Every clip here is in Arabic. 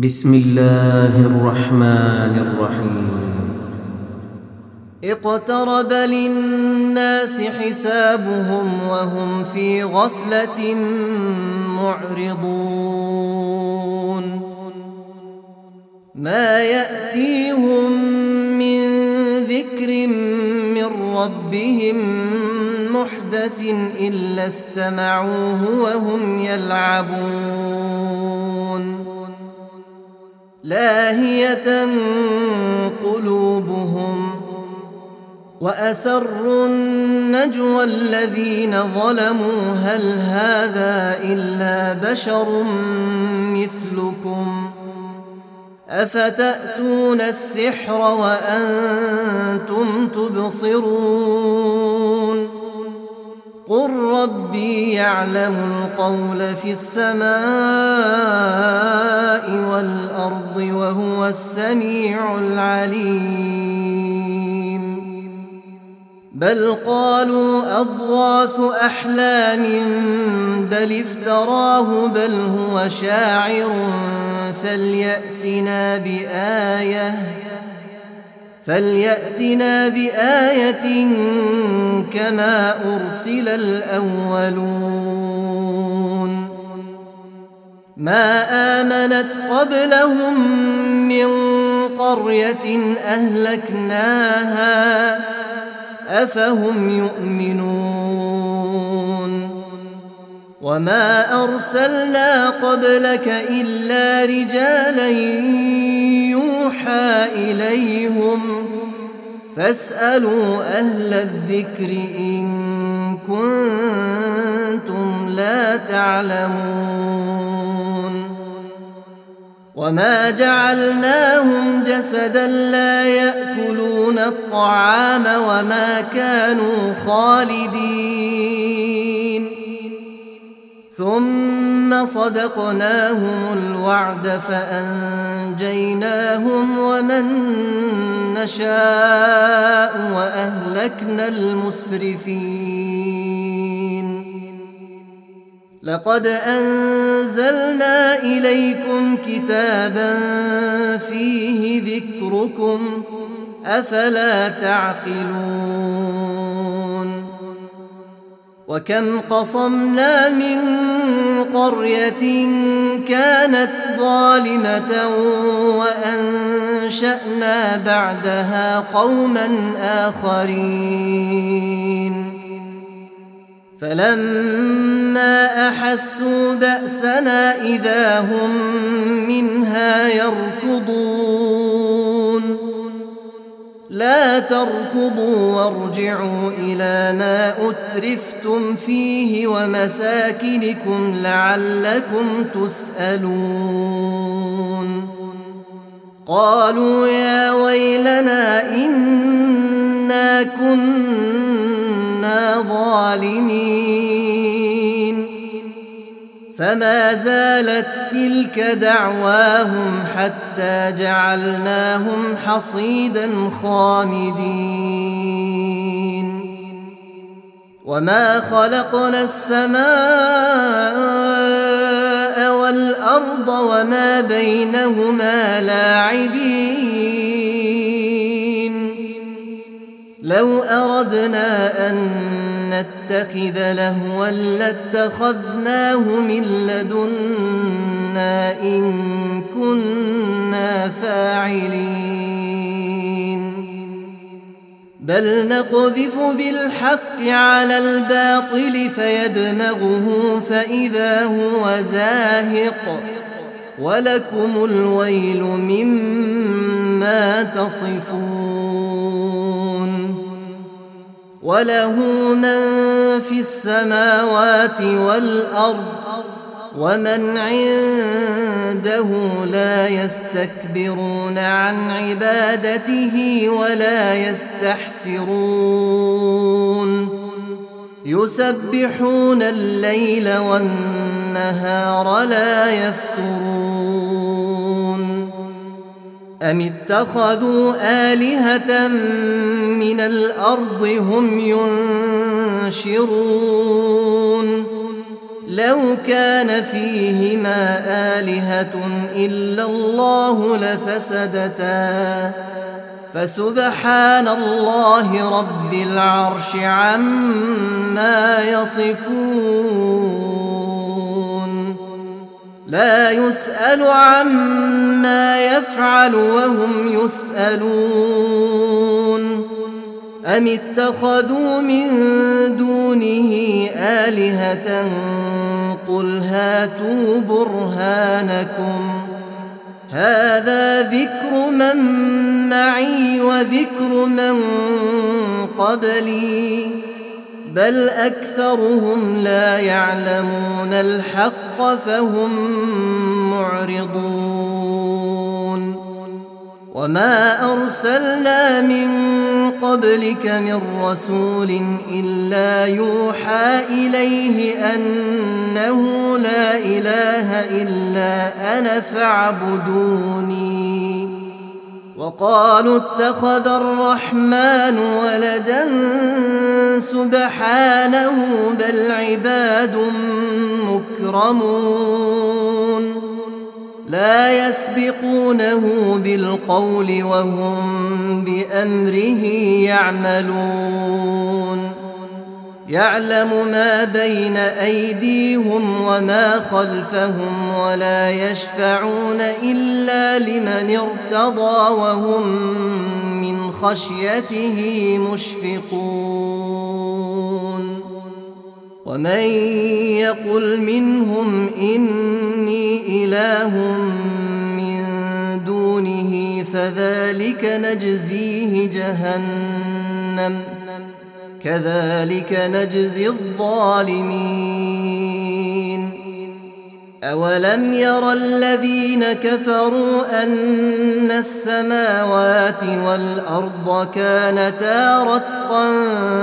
بسم الله الرحمن الرحيم. اقترب للناس حسابهم وهم في غفلة معرضون ما يأتيهم من ذكر من ربهم محدث إلا استمعوه وهم يلعبون لاهية قلوبهم وأسروا النجوى الذين ظلموا هل هذا إلا بشر مثلكم أفتأتون السحر وأنتم تبصرون قل ربي يعلم القول في السماء والأرض وهو السميع العليم بل قالوا أضغاث أحلام بل افتراه بل هو شاعر فليأتنا بآية كما أرسل الأولون ما آمنت قبلهم من قرية أهلكناها أفهم يؤمنون وما أرسلنا قبلك إلا رجالا يوحى إليهم فاسألوا أهل الذكر إن كنتم لا تعلمون وما جعلناهم جسدا لا يأكلون الطعام وما كانوا خالدين ثم صدقناهم الوعد فأنجيناهم ومن نشاء وأهلكنا المسرفين لقد أنزلنا إليكم كتابا فيه ذكركم أفلا تعقلون وكم قصمنا من قرية كانت ظالمة وأنشأنا بعدها قوما آخرين فلما أحسوا بأسنا إذا هم منها يركضون لا تركضوا وارجعوا إلى ما أترفتم فيه ومساكنكم لعلكم تسألون قالوا يا ويلنا إنا كنا ظالمين فما زالت تلك دعواهم حتى جعلناهم حصيدا خامدين وما خلقنا السماء والأرض وما بينهما لاعبين لو أردنا أن نتخذ لهوا لاتخذناه من لدنا إن كنا فاعلين بل نقذف بالحق على الباطل فيدمغه فإذا هو زاهق ولكم الويل مما تصفون وله من في السماوات والأرض ومن عنده لا يستكبرون عن عبادته ولا يستحسرون يسبحون الليل والنهار لا يفترون أم اتخذوا آلهة من الأرض هم ينشرون لو كان فيهما آلهة إلا الله لفسدتا فسبحان الله رب العرش عما يصفون لا يسأل عما يفعل وهم يسألون أم اتخذوا من دونه آلهة قل هاتوا برهانكم هذا ذكر من معي وذكر من قبلي بل أكثرهم لا يعلمون الحق فهم معرضون وما أرسلنا من قبلك من رسول إلا يوحى إليه أنه لا إله إلا أنا فاعبدوني وقالوا اتخذ الرحمن ولدا سبحانه بل عباد مكرمون لا يسبقونه بالقول وهم بأمره يعملون يعلم ما بين أيديهم وما خلفهم ولا يشفعون إلا لمن ارتضى وهم من خشيته مشفقون ومن يقل منهم إني إله من دونه فذلك نجزيه جهنم كذلك نجزي الظالمين أولم ير الذين كفروا أن السماوات والأرض كانتا رتقا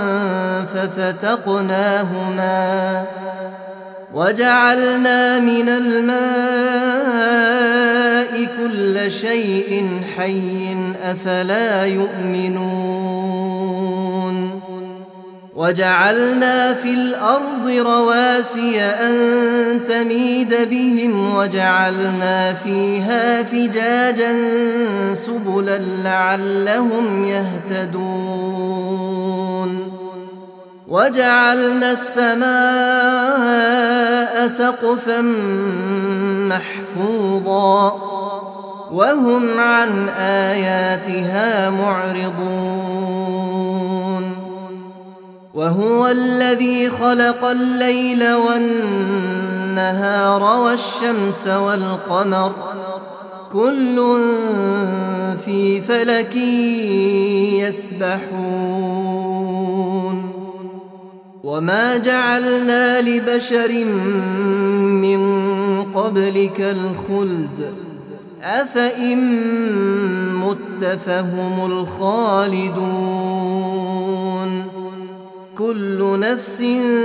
ففتقناهما وجعلنا من الماء كل شيء حي أفلا يؤمنون وجعلنا في الأرض رواسي أن تميد بهم وجعلنا فيها فجاجا سبلا لعلهم يهتدون وجعلنا السماء سقفا محفوظا وهم عن آياتها معرضون وهو الذي خلق الليل والنهار والشمس والقمر كل في فلك يسبحون وما جعلنا لبشر من قبلك الخلد أفإن مت فهم الخالدون كل نفس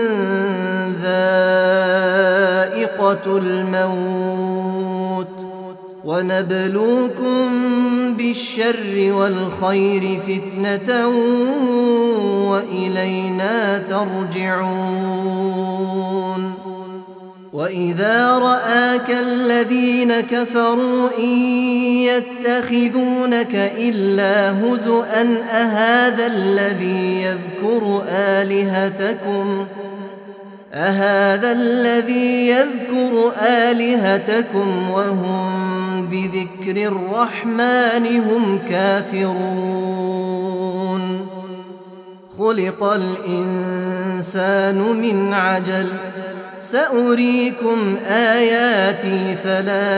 ذائقة الموت ونبلوكم بالشر والخير فتنة وإلينا ترجعون وإذا رآك الذين كفروا إن يتخذونك إلا هزؤا أهذا الذي يذكر آلهتكم وهم بذكر الرحمن هم كافرون خلق الإنسان من عجل سأريكم آياتي فلا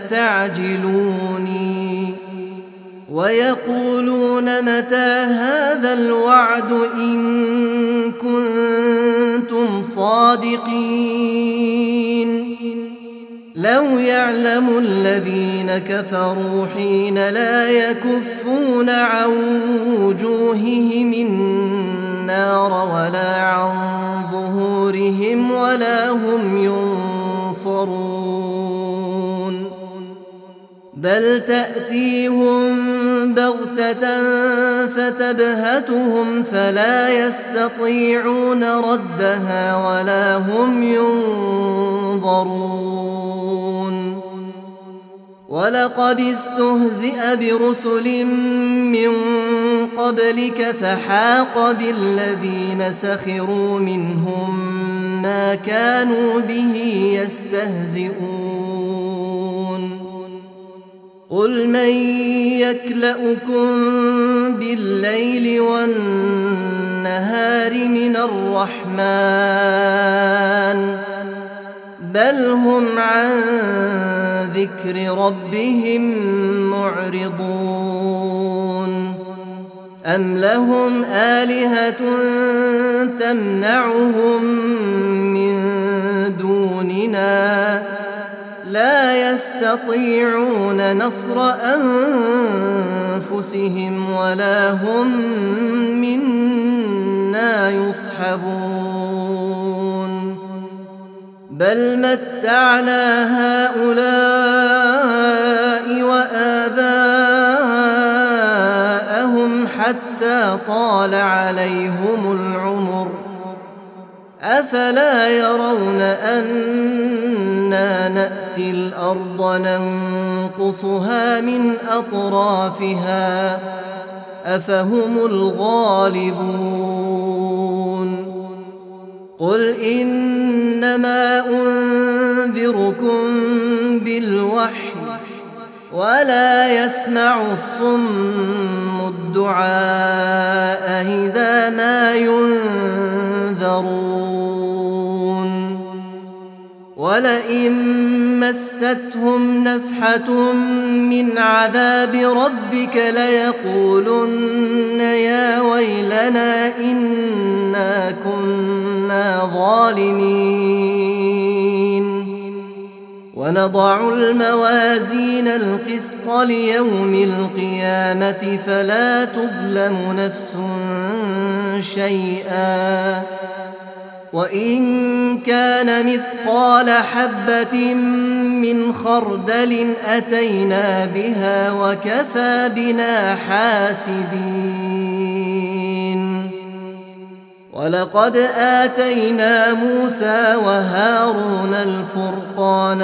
تستعجلوني ويقولون متى هذا الوعد إن كنتم صادقين لو يعلم الذين كفروا حين لا يكفون عن وجوههم النار ولا عن ظهورهم ولا هم ينصرون بل تأتيهم بغتة فتبهتهم فلا يستطيعون ردها ولا هم ينظرون ولقد استهزئ برسل من قبلك فحاق بالذين سخروا منهم ما كانوا به يستهزئون قل من يكلؤكم بالليل والنهار من الرحمن بل هم عن ذكر ربهم معرضون أم لهم آلهة تمنعهم من دوننا لا يستطيعون نصر أنفسهم ولا هم منا يصحبون بل متعنا هؤلاء وآباءهم حتى طال عليهم العمر أفلا يرون أنا نأتي الأرض ننقصها من أطرافها أفهم الغالبون قل إنما أنذركم بالوحي ولا يسمع الصم الدعاء إذا ما ينذرون ولئن مستهم نفحة من عذاب ربك ليقولن يا ويلنا إنا كنا ظالمين ونضع الموازين القسط ليوم القيامة فلا تظلم نفس شيئا وإن كان مثقال حبة من خردل أتينا بها وكفى بنا حاسبين ولقد آتينا موسى وهارون الفرقان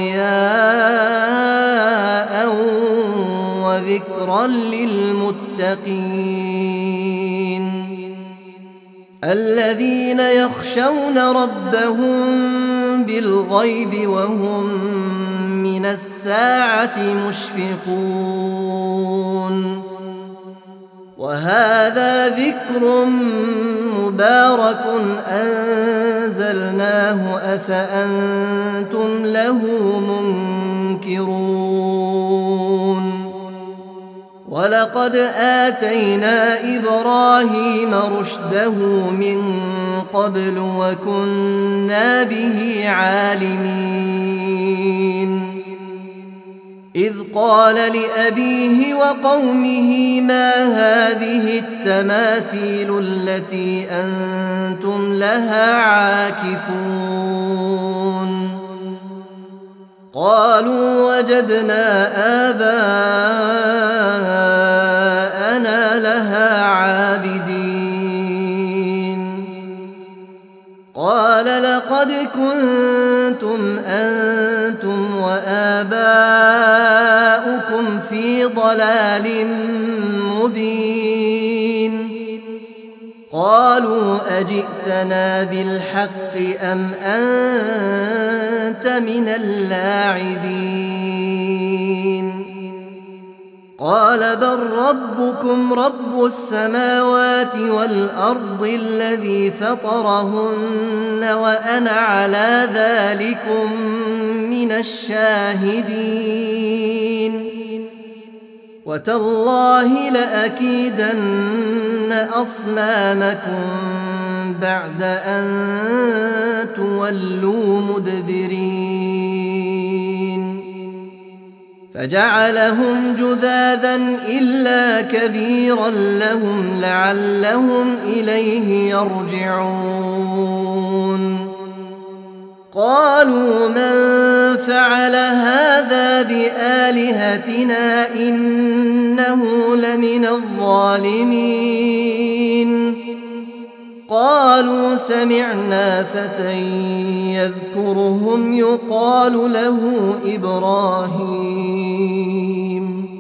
وضياء وذكرا للمتقين الذين يخشون ربهم بالغيب وهم من الساعة مشفقون وهذا ذكر مبارك أنزلناه أفأنتم له منكرون ولقد آتينا إبراهيم رشده من قبل وكنا به عالمين إذ قال لأبيه وقومه ما هذه التماثيل التي أنتم لها عاكفون قالوا وجدنا آباءنا لها عابدين قال لقد كنتم أنتم وآباؤكم في ضلال مبين قالوا أجئتنا بالحق أم أنت من اللاعبين قال بل ربكم رب السماوات والأرض الذي فطرهن وأنا على ذلكم من الشاهدين وتالله لأكيدن أصنامكم بعد أن تولوا مدبرين فجعلهم جذاذا إلا كبيرا لهم لعلهم إليه يرجعون قالوا من فعل هذا بآلهتنا إنه لمن الظالمين قالوا سمعنا فتى يذكرهم يقال له إبراهيم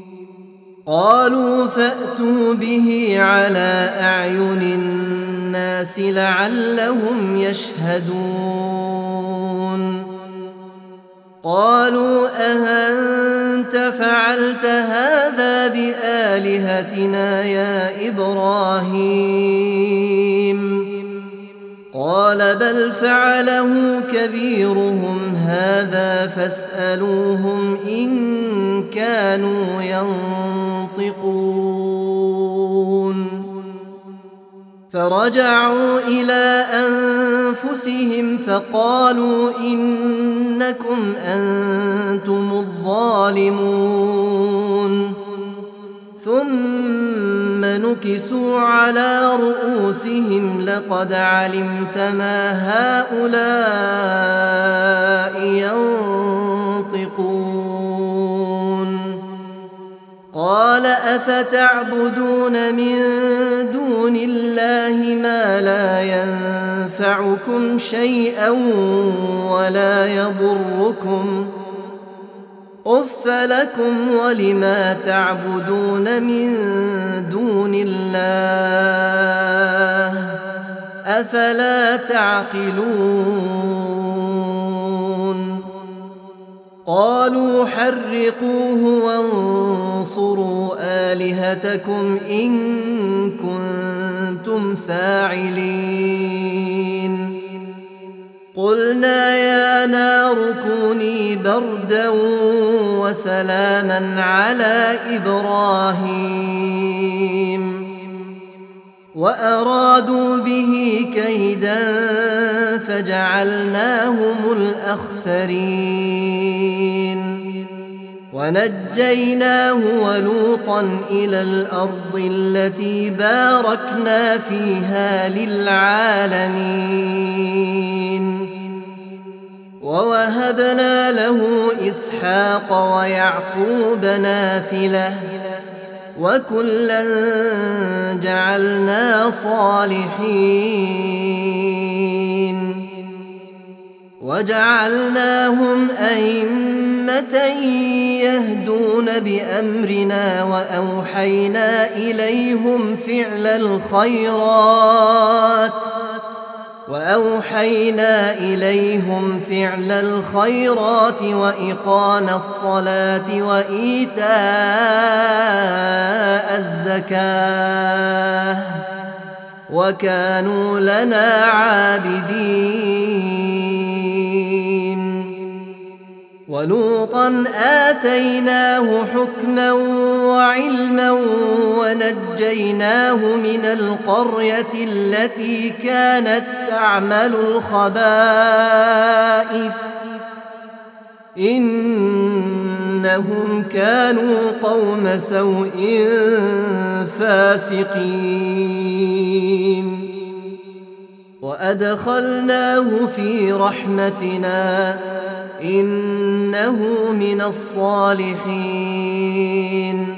قالوا فأتوا به على أعين الناس لعلهم يشهدون قالوا أأنت فعلت هذا بآلهتنا يا إبراهيم قال بل فعله كبيرهم هذا فاسألوهم إن كانوا ينطقون فرجعوا إلى أنفسهم فقالوا إنكم أنتم الظالمون ثم نكسوا على رؤوسهم لقد علمت ما هؤلاء ينطقون قال أفتعبدون من دون الله ما لا ينفعكم شيئا ولا يضركم أف لكم ولما تعبدون من دون الله أفلا تعقلون قالوا حرقوه وانصروا آلهتكم إن كنتم فاعلين قلنا يا نار كوني بردا وسلاما على إبراهيم وأرادوا به كيدا فجعلناهم الأخسرين ونجيناه ولوطا إلى الأرض التي باركنا فيها للعالمين ووهبنا له إسحاق ويعقوب نافلة وكلا جعلنا صالحين وجعلناهم أئمة يهدون بأمرنا وأوحينا إليهم فعل الخيرات وإقام الصلاة وإيتاء الزكاة وكانوا لنا عابدين ولوطا آتيناه حكما وعلما ونجيناه من القرية التي كانت تعمل الخبائث إنهم كانوا قوم سوء فاسقين وأدخلناه في رحمتنا إنه من الصالحين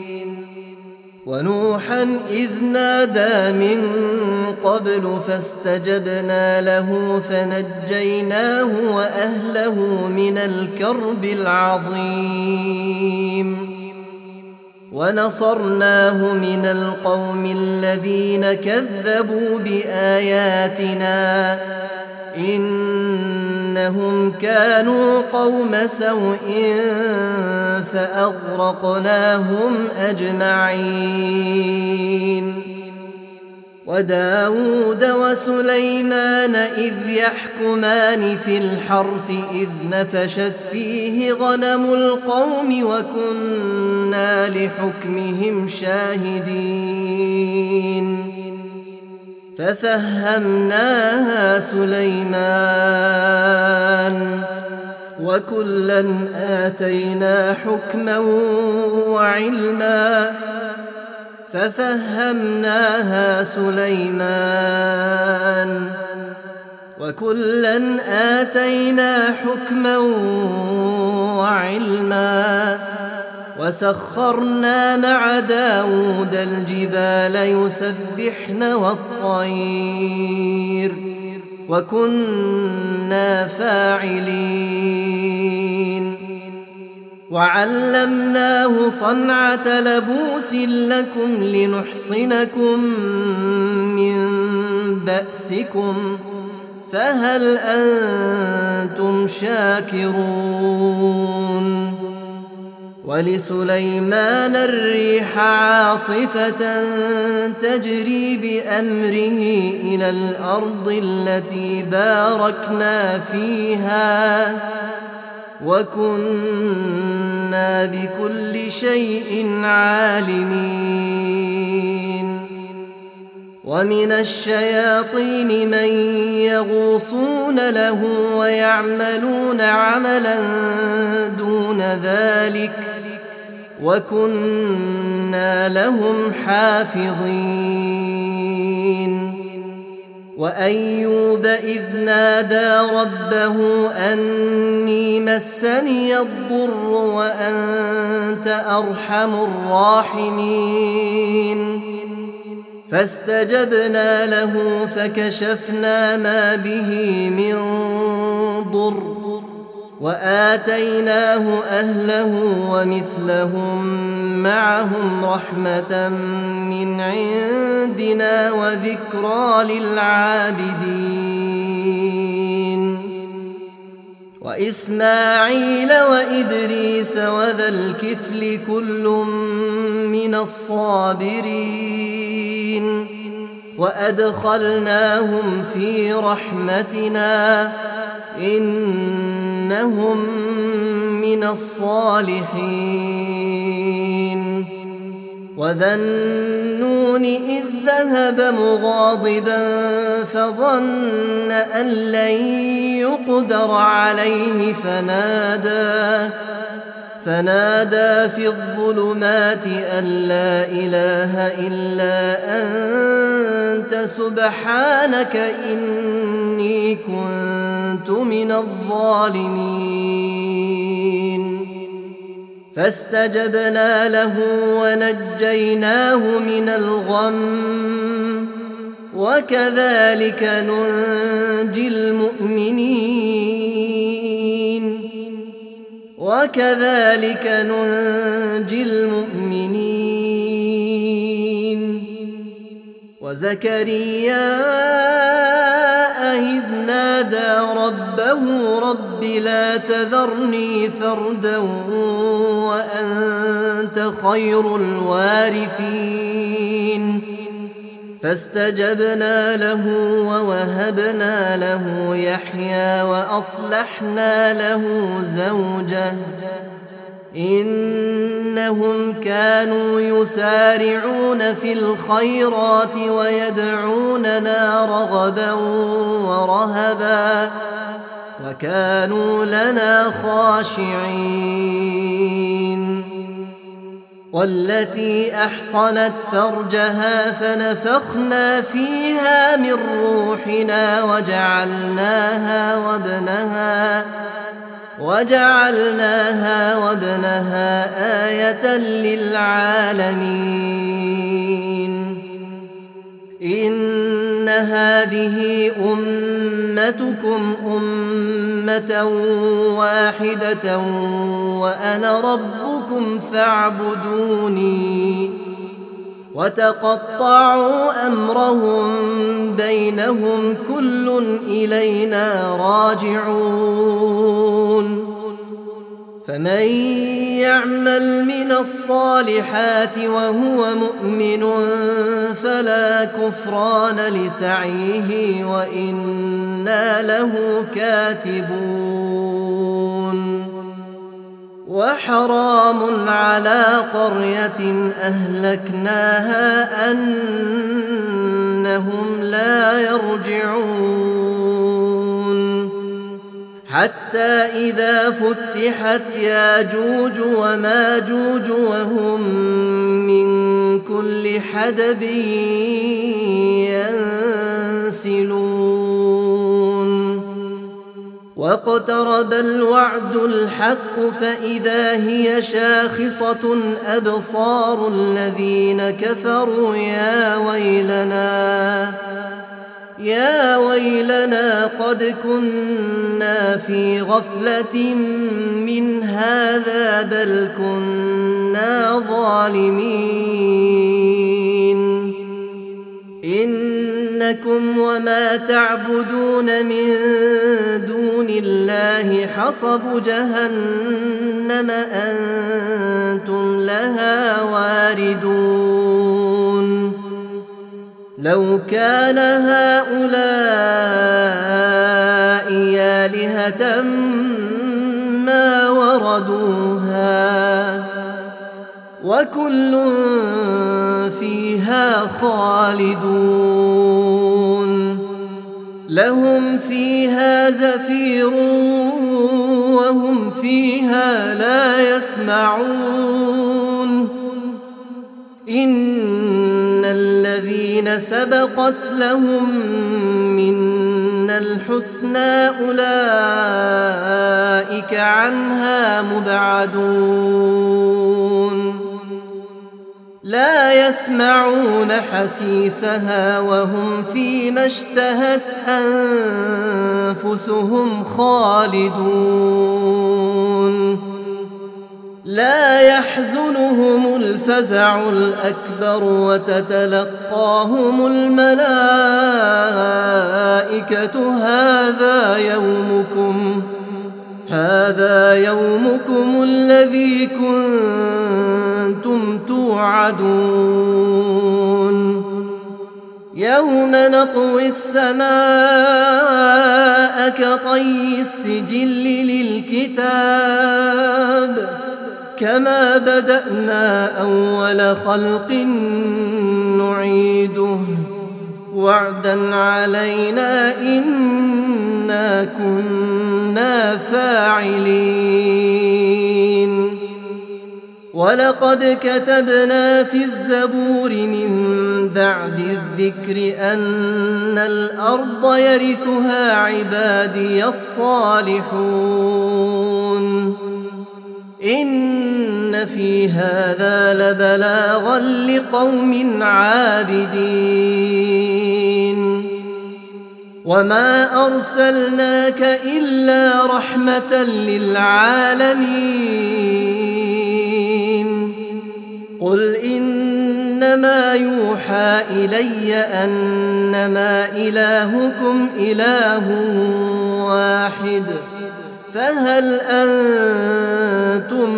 ونوحا إذ نادى من قبل فاستجبنا له فنجيناه وأهله من الكرب العظيم ونصرناه من القوم الذين كذبوا بآياتنا إنهم كانوا قوم سوء فأغرقناهم أجمعين وداود وسليمان إذ يحكمان في الحرث إذ نفشت فيه غنم القوم وكنا لحكمهم شاهدين ففهمناها سليمان وكلا آتينا حكما وعلما وكلا آتينا حكما وعلما وسخرنا مع داود الجبال يسبحن والطير وكنا فاعلين وعلمناه صنعة لبوس لكم لنحصنكم من بأسكم فهل أنتم شاكرون ولسليمان الريح عاصفة تجري بأمره إلى الأرض التي باركنا فيها وكنا بكل شيء عالمين ومن الشياطين من يغوصون له ويعملون عملا دون ذلك وكنا لهم حافظين وأيوب إذ نادى ربه أني مسني الضر وأنت أرحم الراحمين فاستجبنا له فكشفنا ما به من ضر وآتيناه أهله ومثلهم معهم رحمة من عندنا وذكرى للعابدين وإسماعيل وإدريس وذا الكفل كل من الصابرين وأدخلناهم في رحمتنا إنهم من الصالحين وذا النون إذ ذهب مغاضبا فظن أن لن يقدر عليه فنادى في الظلمات أن لا إله إلا أنت سبحانك إني كنت من الظالمين فاستجبنا له ونجيناه من الغم وكذلك ننجي المؤمنين وزكريا إذ نادى ربه رب لا تذرني فردا وأنت خير الوارثين فاستجبنا له ووهبنا له يحيى وأصلحنا له زوجه إنهم كانوا يسارعون في الخيرات ويدعوننا رغبا ورهبا وكانوا لنا خاشعين والتي أحصنت فرجها فنفخنا فيها من روحنا وجعلناها وابنها آية للعالمين إن هذه أمتكم أمة واحدة وأنا ربكم فاعبدوني وتقطعوا أمرهم بينهم كل إلينا راجعون فمن يعمل من الصالحات وهو مؤمن فلا كفران لسعيه وإنا له كاتبون وحرام على قرية أهلكناها أنهم لا يرجعون حتى إذا فتحت ياجوج وماجوج وهم من كل حدب ينسلون واقترب الوعد الحق فإذا هي شاخصة أبصار الذين كفروا يا ويلنا قد كنا في غفلة من هذا بل كنا ظالمين إنكم وما تعبدون من دون الله حصب جهنم أنتم لها واردون لو كان هؤلاء آلهة ما وردوها وكل فيها خالدون لهم فيها زفير وهم فيها لا يسمعون إن الذين سبقت لهم منا الحسنى أولئك عنها مبعدون لا يسمعون حسيسها وهم فيما اشتهت أنفسهم خالدون لا يحزنهم الفزع الأكبر وتتلقاهم الملائكة هذا يومكم الذي كنتم توعدون يوم نطوي السماء كطي السجل للكتاب كما بدأنا أول خلق نعيده وعدا علينا إنا كنا فاعلين ولقد كتبنا في الزبور من بعد الذكر أن الأرض يرثها عبادي الصالحون إن في هذا لبلاغا لقوم عابدين وما أرسلناك إلا رحمة للعالمين قل إنما يوحى إلي أنما إلهكم إله واحد فهل أنتم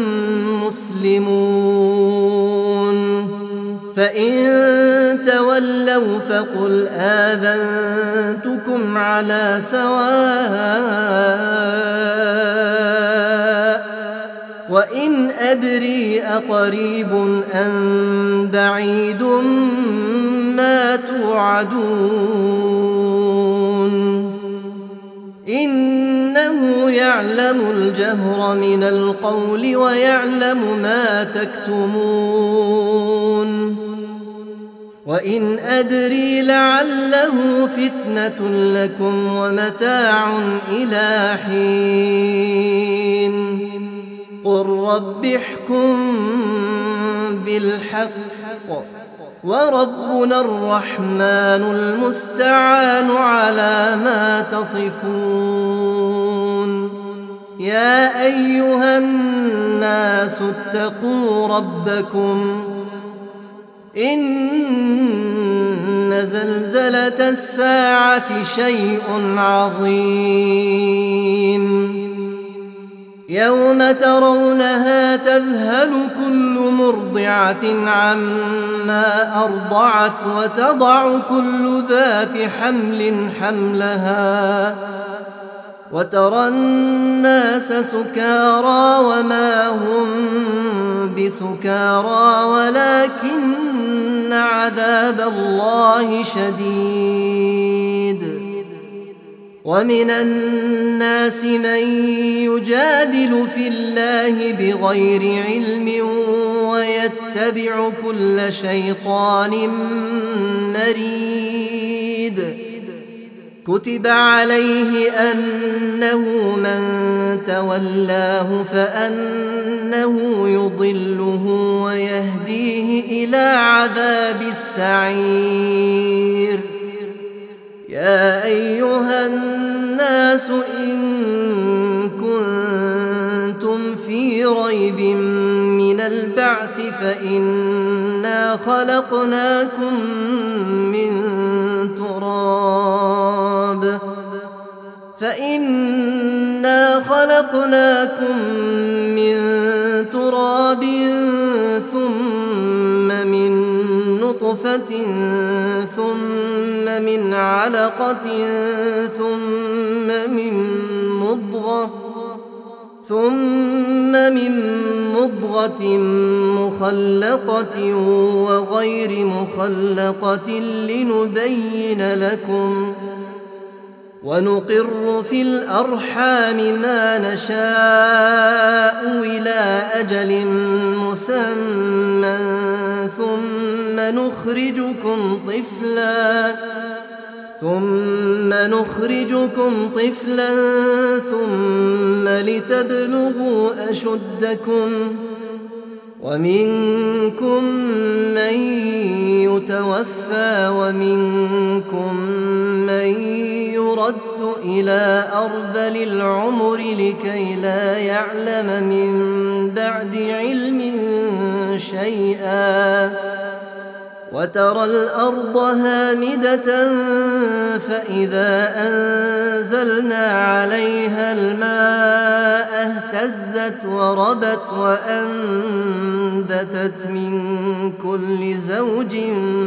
مسلمون فإن تولوا فقل آذنتكم على سواء وإن أدري أقريب أم بعيد ما توعدون إنه يعلم الجهر من القول ويعلم ما تكتمون وإن أدري لعله فتنة لكم ومتاع إلى حين قل رب احكم بالحق وربنا الرحمن المستعان على ما تصفون يا أيها الناس اتقوا ربكم إن زلزلة الساعة شيء عظيم يوم ترونها تذهل كل مرضعة عما أرضعت وتضع كل ذات حمل حملها وترى الناس سكارى وما هم بسكارى ولكن عذاب الله شديد ومن الناس من يجادل في الله بغير علم ويتبع كل شيطان مريد كتب عليه أنه من تولاه فأنه يضله ويهديه إلى عذاب السعير. يا أيها الناس إن كنتم في ريب من البعث فإنا خلقناكم من تراب ثم من نطفة ثم من علقة ثم من مضغة مخلقة وغير مخلقة لنبين لكم ونقر في الأرحام ما نشاء إلى أجل مسمى ثم نخرجكم طفلا ثم لتبلغوا أشدكم ومنكم من يتوفى ومنكم من يرد إلى أرذل العمر لكي لا يعلم من بعد علم شيئا وترى الأرض هامدة فإذا أنزلنا عليها الماء اهتزت وربت وأنبتت من كل زوج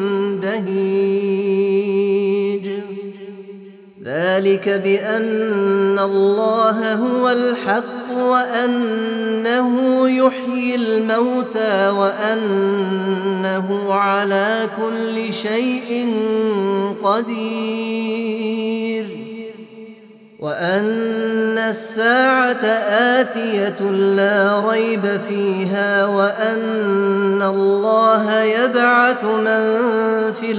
بهيج ذلك بأن الله هو الحق وأنه يحيي الموتى وأنه على كل شيء قدير وأن الساعة آتية لا ريب فيها وأن الله يبعث من في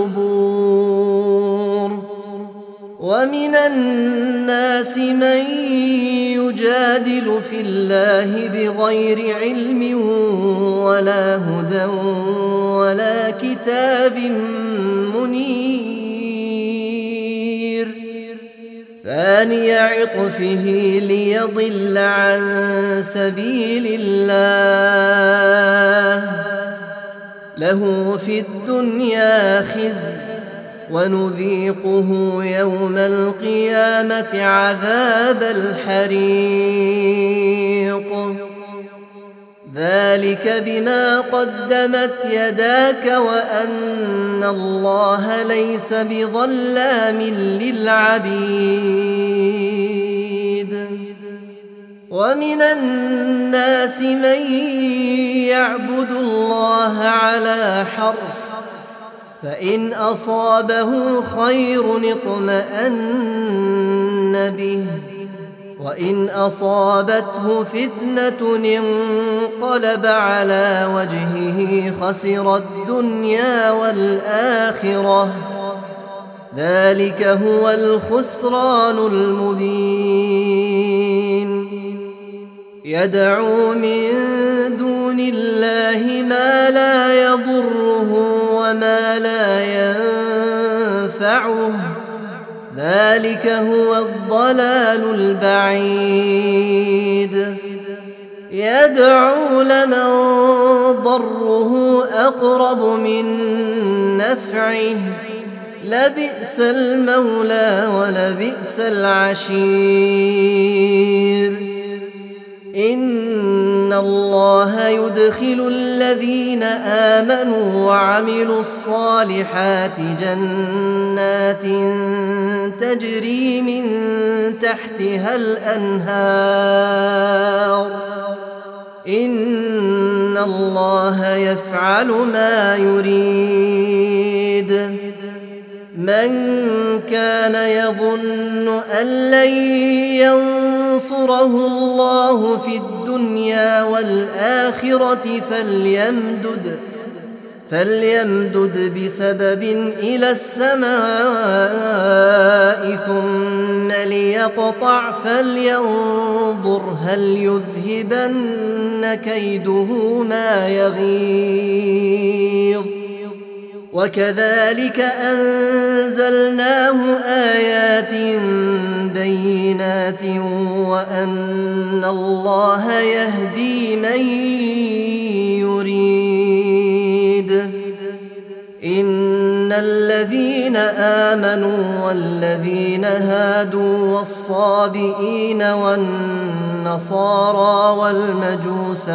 القبور ومن الناس من يجادل في الله بغير علم ولا هدى ولا كتاب منير ثاني عطفه ليضل عن سبيل الله له في الدنيا خزي ونذيقه يوم القيامة عذاب الحريق ذلك بما قدمت يداك وأن الله ليس بظلام للعبيد ومن الناس من يعبد الله على حرف فإن أصابه خير اطمأن به وإن أصابته فتنة انقلب على وجهه خسر الدنيا والآخرة ذلك هو الخسران المبين يدعو من دون الله ما لا يضره وما لا ينفعه ذلك هو الضلال البعيد يدعو لمن ضره أقرب من نفعه لبئس المولى ولبئس العشير إن الله يدخل الذين آمنوا وعملوا الصالحات جنات تجري من تحتها الأنهار إن الله يفعل ما يريد من كان يظن أن لن ينصره الله في الدنيا والآخرة فليمدد بسبب إلى السماء ثم ليقطع فلينظر هل يذهبن كيده ما يغيظ وكذلك أنزلناه آيات بينات وأن الله يهدي من يريد إن الذين آمنوا والذين هادوا والصابئين والنصارى والمجوس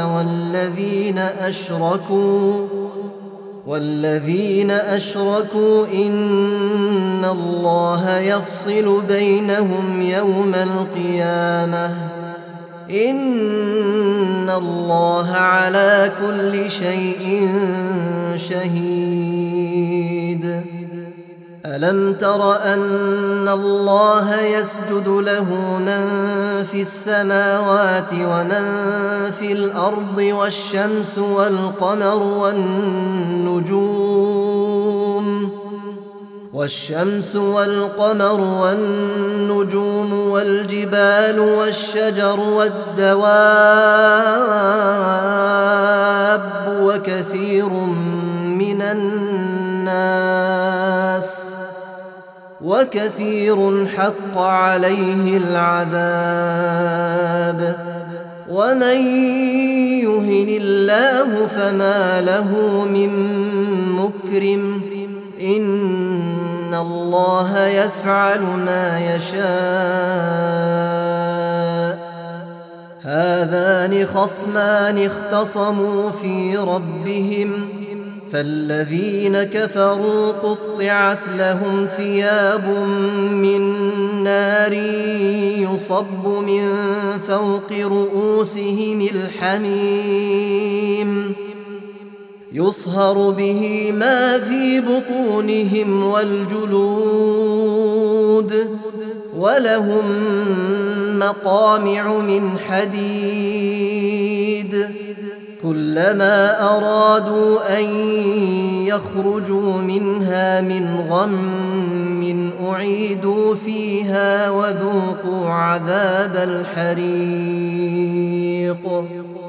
والذين أشركوا إن الله يفصل بينهم يوم القيامة إن الله على كل شيء شهيد ألم تر أن الله يسجد له من في السماوات ومن في الأرض والشمس والقمر والنجوم والجبال والشجر والدواب وكثير حق عليه العذاب ومن يهن الله فما له من مكرم إن الله يفعل ما يشاء هذان خصمان اختصموا في ربهم فالذين كفروا قطعت لهم ثياب من نار يصب من فوق رؤوسهم الحميم يصهر به ما في بطونهم والجلود ولهم مقامع من حديد كلما أرادوا أن يخرجوا منها من غم أعيدوا فيها وذوقوا عذاب الحريق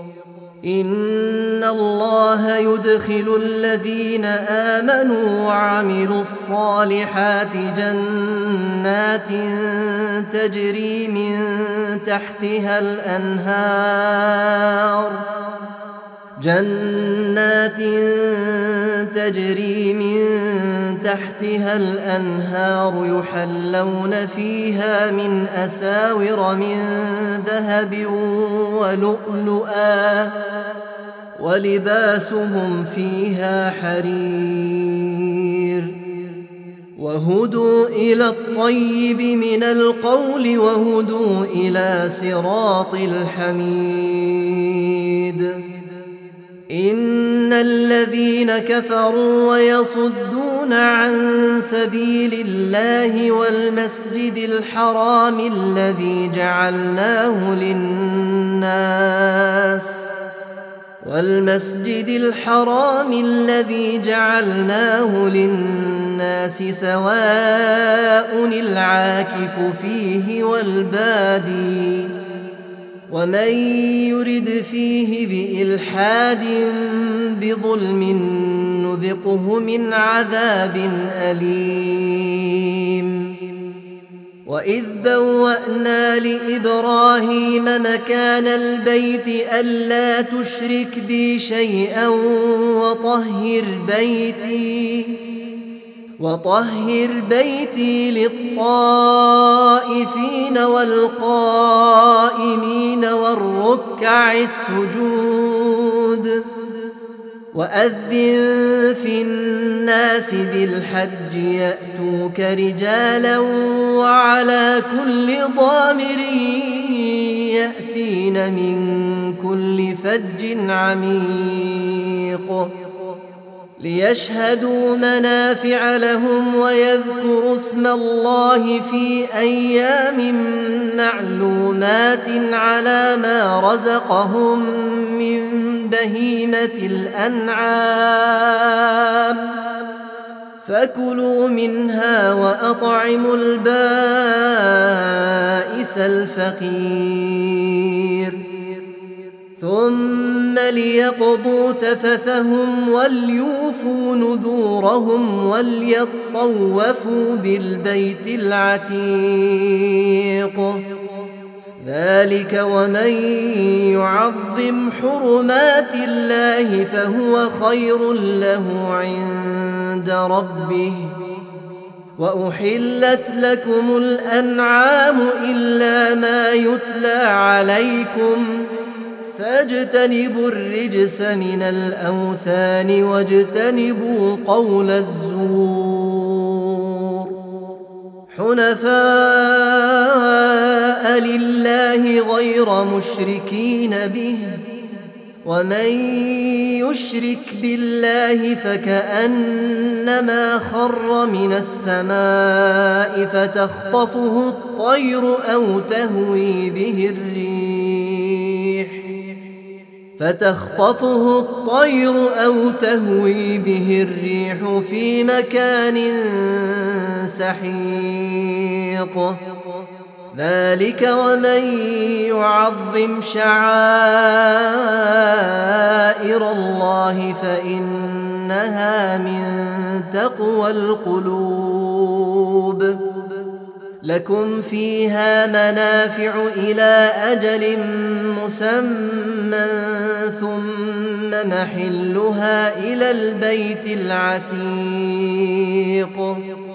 إن الله يدخل الذين آمنوا وعملوا الصالحات جنات تجري من تحتها الأنهار يحلون فيها من أساور من ذهب ولؤلؤا ولباسهم فيها حرير وهدوا إلى الطيب من القول وهدوا إلى صراط الحميد إن الذين كفروا ويصدون عن سبيل الله والمسجد الحرام الذي جعلناه للناس سواء العاكف فيه والبادي ومن يرد فيه بإلحاد بظلم نذقه من عذاب أليم وإذ بوأنا لإبراهيم مكان البيت ألا تشرك بي شيئا وطهر بيتي للطائفين والقائمين والركع السجود وأذن في الناس بالحج يأتوك رجالا وعلى كل ضامر يأتين من كل فج عميق ليشهدوا منافع لهم ويذكروا اسم الله في أيام معلومات على ما رزقهم من بهيمة الأنعام فكلوا منها وأطعموا البائس الفقير ثم ليقضوا تفثهم وليوفوا نذورهم وليطوفوا بالبيت العتيق ذلك ومن يعظم حرمات الله فهو خير له عند ربه وأحلت لكم الأنعام إلا ما يتلى عليكم فاجتنبوا الرجس من الأوثان واجتنبوا قول الزور حنفاء لله غير مشركين به ومن يشرك بالله فكأنما خر من السماء فتخطفه الطير أو تهوي به الريح في مكان سحيق ذلك ومن يعظم شعائر الله فإنها من تقوى القلوب لكم فيها منافع إلى أجل مسمى ثم محلها إلى البيت العتيق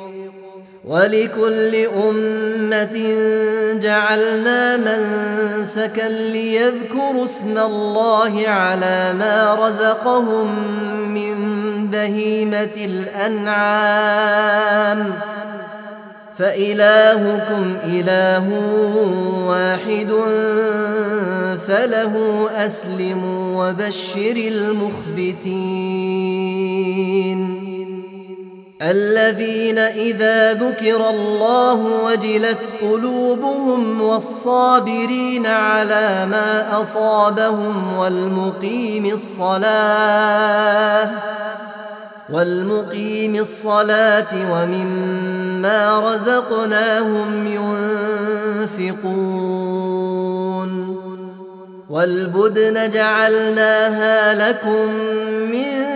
ولكل أمة جعلنا منسكا ليذكروا اسم الله على ما رزقهم من بهيمة الأنعام فإلهكم إله واحد فله أسلموا وبشر المخبتين الذين إذا ذكر الله وجلت قلوبهم والصابرين على ما أصابهم والمقيم الصلاة ومما رزقناهم ينفقون والبدن جعلناها لكم من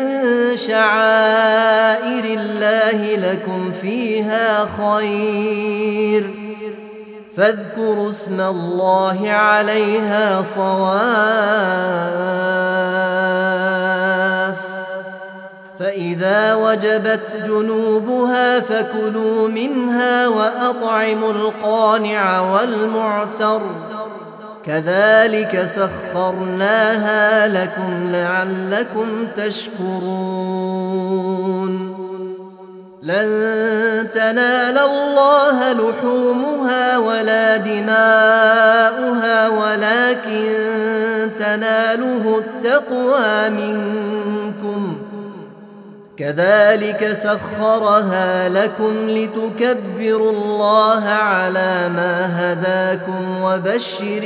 شعائر الله لكم فيها خير فاذكروا اسم الله عليها صواف فإذا وجبت جنوبها فكلوا منها وأطعموا القانع والمعتر كذلك سخرناها لكم لعلكم تشكرون لن تنال الله لحومها ولا دماؤها ولكن تناله التقوى منكم كذلك سخرها لكم لتكبروا الله على ما هداكم وبشر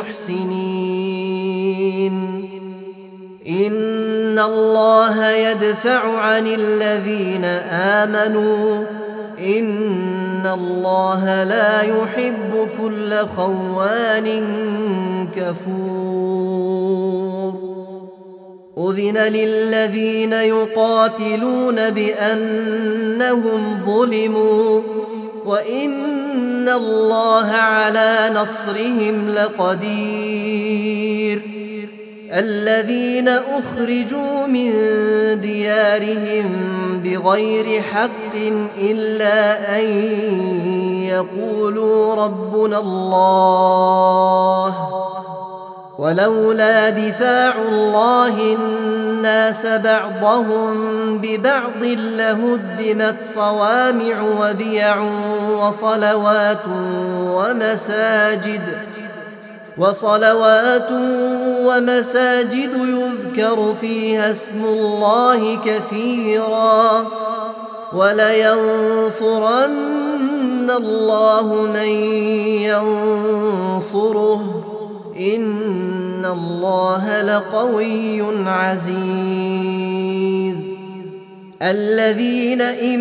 المحسنين إن الله يدفع عن الذين آمنوا إن الله لا يحب كل خوان كفور أذن للذين يقاتلون بأنهم ظلموا وإن الله على نصرهم لقدير الذين أخرجوا من ديارهم بغير حق إلا أن يقولوا ربنا الله ولولا دفاع الله الناس بعضهم ببعض لهدمت صوامع وبيع وصلوات وصلوات ومساجد يذكر فيها اسم الله كثيرا ولينصرن الله من ينصره إن الله لقوي عزيز الذين إن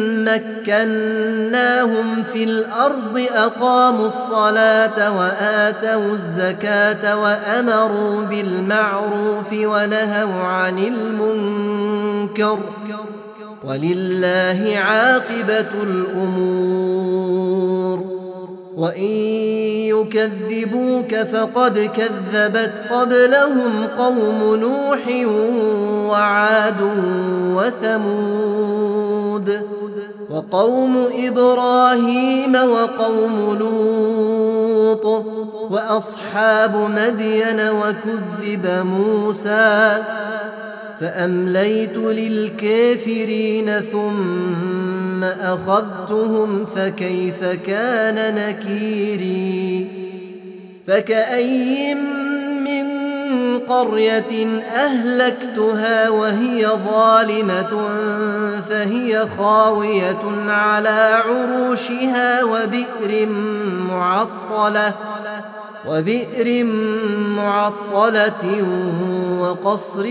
مكناهم في الأرض أقاموا الصلاة وآتوا الزكاة وأمروا بالمعروف ونهوا عن المنكر ولله عاقبة الأمور وإن يكذبوك فقد كذبت قبلهم قوم نوح وعاد وثمود وقوم إبراهيم وقوم لوط وأصحاب مدين وكذب موسى فأمليت للكافرين ثم أخذتهم فكيف كان نكيري فكأي من قرية أهلكتها وهي ظالمة فهي خاوية على عروشها وبئر معطلة وقصر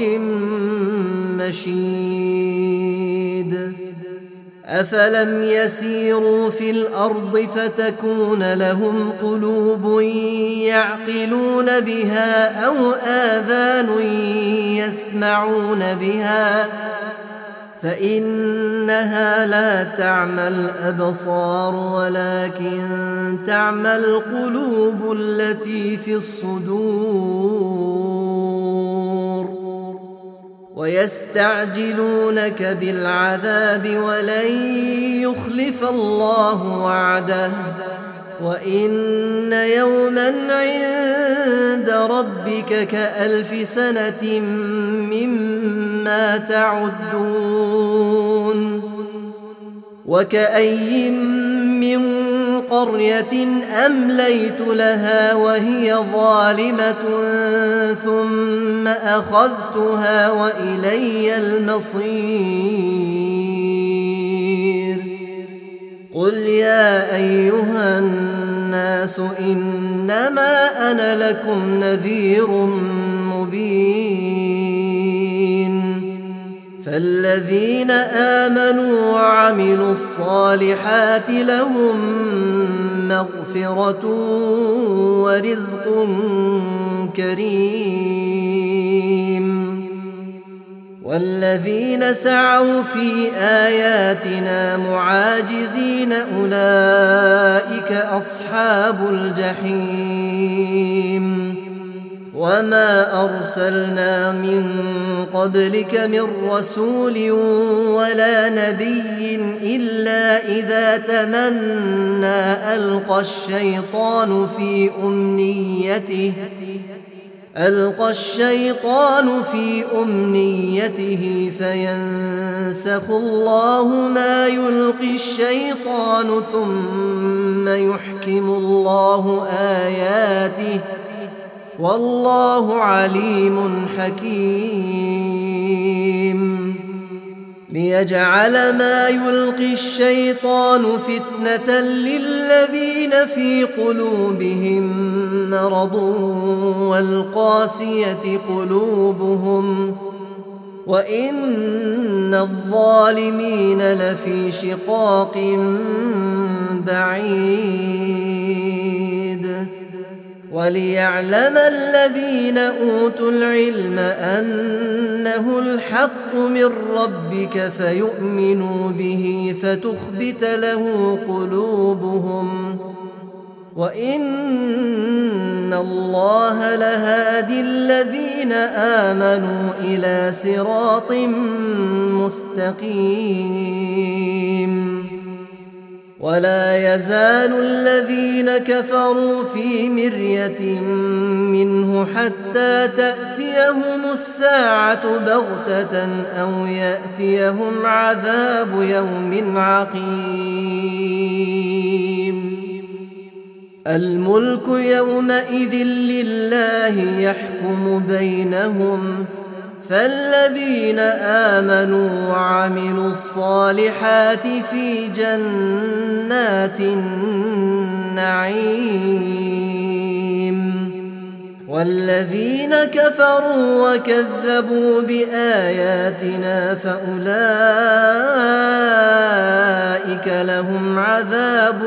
مشيد أفلم يسيروا في الأرض فتكون لهم قلوب يعقلون بها أو آذان يسمعون بها فإنها لا تعمى الأبصار ولكن تعمى القلوب التي في الصدور ويستعجلونك بالعذاب ولن يخلف الله وعده وإن يوما عند ربك كألف سنة مما تعدون وكأي من قرية أمليت لها وهي ظالمة ثم أخذتها وإلي المصير قل يا أيها الناس إنما أنا لكم نذير مبين فالذين آمنوا وعملوا الصالحات لهم مغفرة ورزق كريم والذين سعوا في آياتنا معاجزين أولئك أصحاب الجحيم وما أرسلنا من قبلك من رسول ولا نبي إلا إذا تمنى ألقى الشيطان في أمنيته فينسخ الله ما يلقي الشيطان ثم يحكم الله آياته والله عليم حكيم ليجعل ما يلقي الشيطان فتنة للذين في قلوبهم مرض والقاسية قلوبهم وإن الظالمين لفي شقاق بعيد وليعلم الذين أوتوا العلم أنه الحق من ربك فيؤمنوا به فتخبت له قلوبهم وإن الله لهادي الذين آمنوا إلى صراط مستقيم ولا يزال الذين كفروا في مرية منه حتى تأتيهم الساعة بغتة أو يأتيهم عذاب يوم عقيم الملك يومئذ لله يحكم بينهم فالذين آمنوا وعملوا الصالحات في جنات النعيم والذين كفروا وكذبوا بآياتنا فأولئك لهم عذاب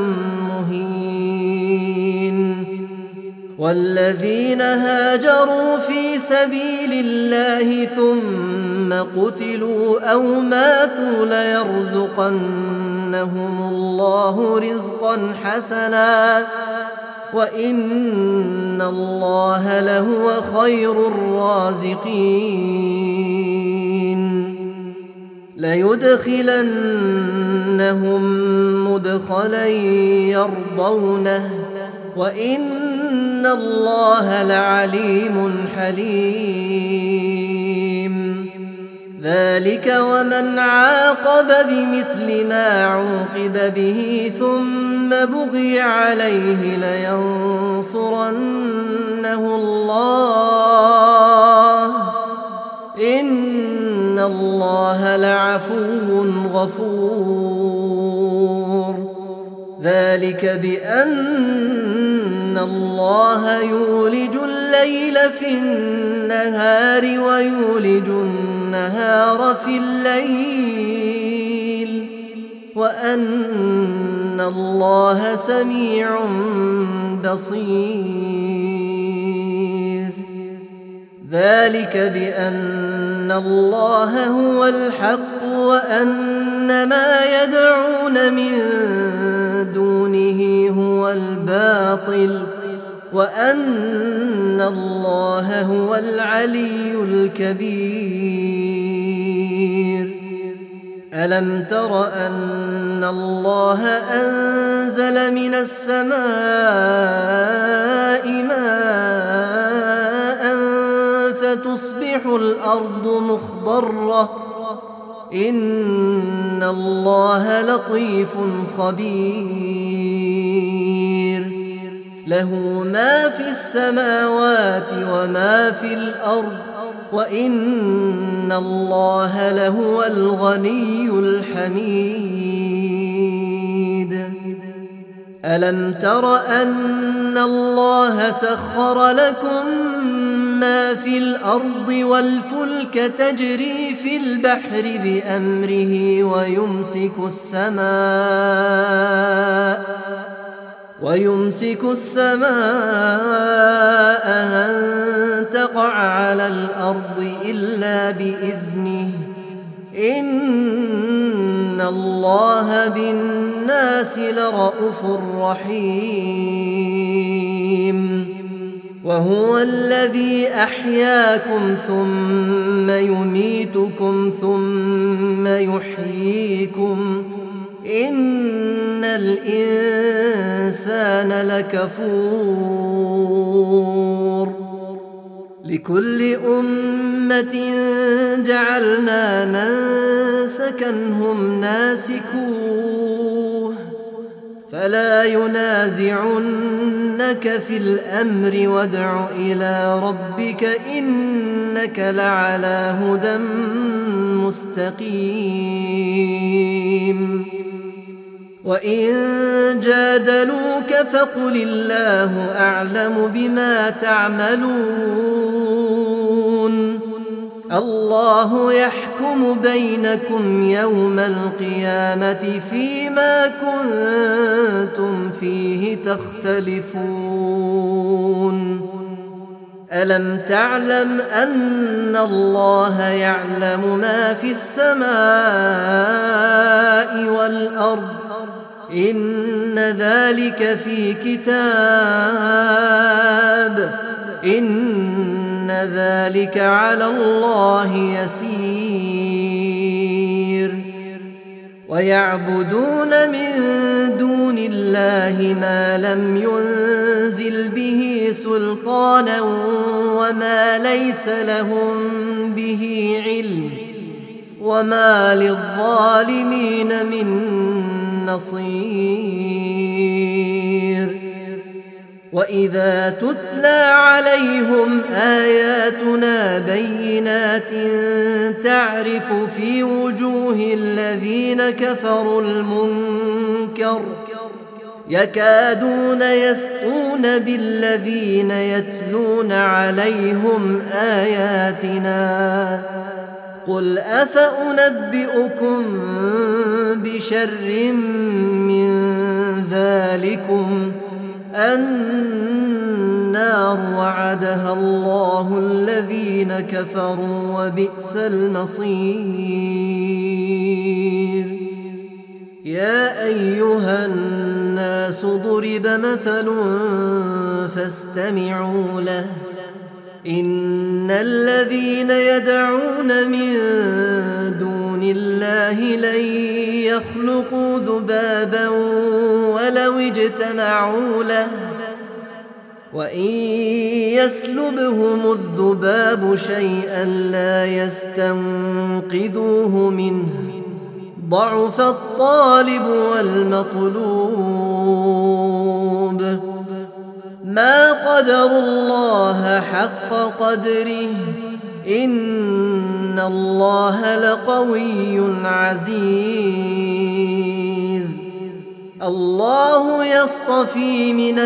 مهين والذين هاجروا في سبيل الله ثم قتلوا أو ماتوا ليرزقنهم الله رزقا حسنا وإن الله لهو خير الرازقين ليدخلنهم مدخلا يرضونه وإن الله لعليم حليم ذلك ومن عاقب بمثل ما عوقب به ثم بغي عليه لينصرنه الله إن الله لعفو غفور ذلك بأن الله يولج الليل في النهار ويولج النهار في الليل وأن الله سميع بصير ذلك بأن الله هو الحق وأن ما يدعون من دونه هو الباطل وأن الله هو العلي الكبير ألم تر أن الله أنزل من السماء ماء فتصبح الأرض مخضرة إن الله لطيف خبير له ما في السماوات وما في الأرض وإن الله لهو الغني الحميد ألم تر أن الله سخر لكم ما في الأرض والفلك تجري في البحر بأمره ويمسك السماء أن تقع على الأرض إلا بإذنه إن الله بالناس لرءوف رحيم وهو الذي أحياكم ثم يميتكم ثم يحييكم إن الإنسان لكفور لكل أمة جعلنا منسكا هم ناسكوه فلا ينازعنك في الأمر وادع إلى ربك إنك لعلى هدى مستقيم وإن جادلوك فقل الله أعلم بما تعملون الله يحكم بينكم يوم القيامة فيما كنتم فيه تختلفون ألم تعلم أن الله يعلم ما في السماء والأرض إن ذلك في كتاب إن ذلك على الله يسير ويعبدون من دون الله ما لم ينزل به سلطانا وما ليس لهم به علم وما للظالمين من نصير وإذا تتلى عليهم آياتنا بينات تعرف في وجوه الذين كفروا المنكر يكادون يسطون بالذين يتلون عليهم آياتنا قل أفأنبئكم بشر من ذلكم النار وعدها الله الذين كفروا وبئس المصير يا أيها الناس ضرب مثل فاستمعوا له إن الذين يدعون من دون الله لن يخلقوا ذبابا ولو اجتمعوا له وإن يسلبهم الذباب شيئا لا يستنقذوه منه ضعف الطالب والمطلوب ما قدروا الله حق قدره إن الله لقوي عزيز الله يصطفي من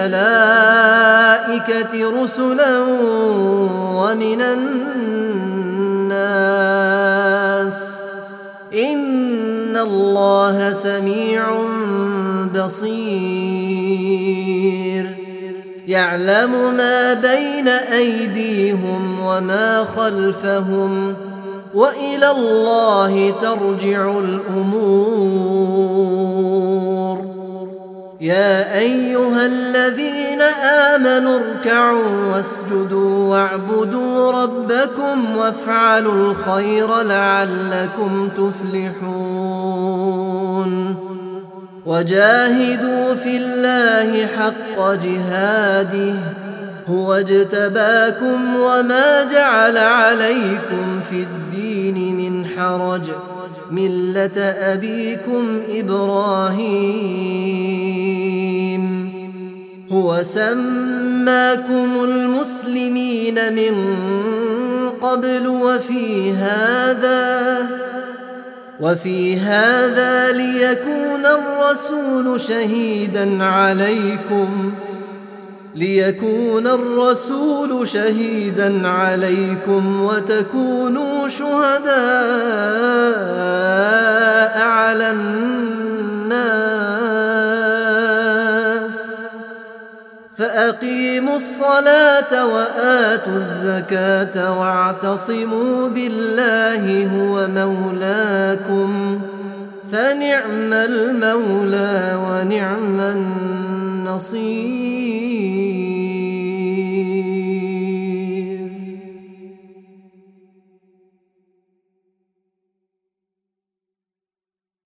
الملائكة رسلا ومن الناس إن الله سميع بصير يعلم ما بين أيديهم وما خلفهم وإلى الله ترجع الأمور يا أيها الذين آمنوا اركعوا واسجدوا واعبدوا ربكم وافعلوا الخير لعلكم تفلحون وجاهدوا في الله حق جهاده هو اجتباكم وما جعل عليكم في الدين من حرج ملة أبيكم إبراهيم هو سماكم المسلمين من قبل وفي هذا ليكون الرسول شهيدا عليكم وتكونوا شهداء على الناس فأقيموا الصلاة وآتوا الزكاة واعتصموا بالله هو مولاكم فنعم المولى ونعم النصير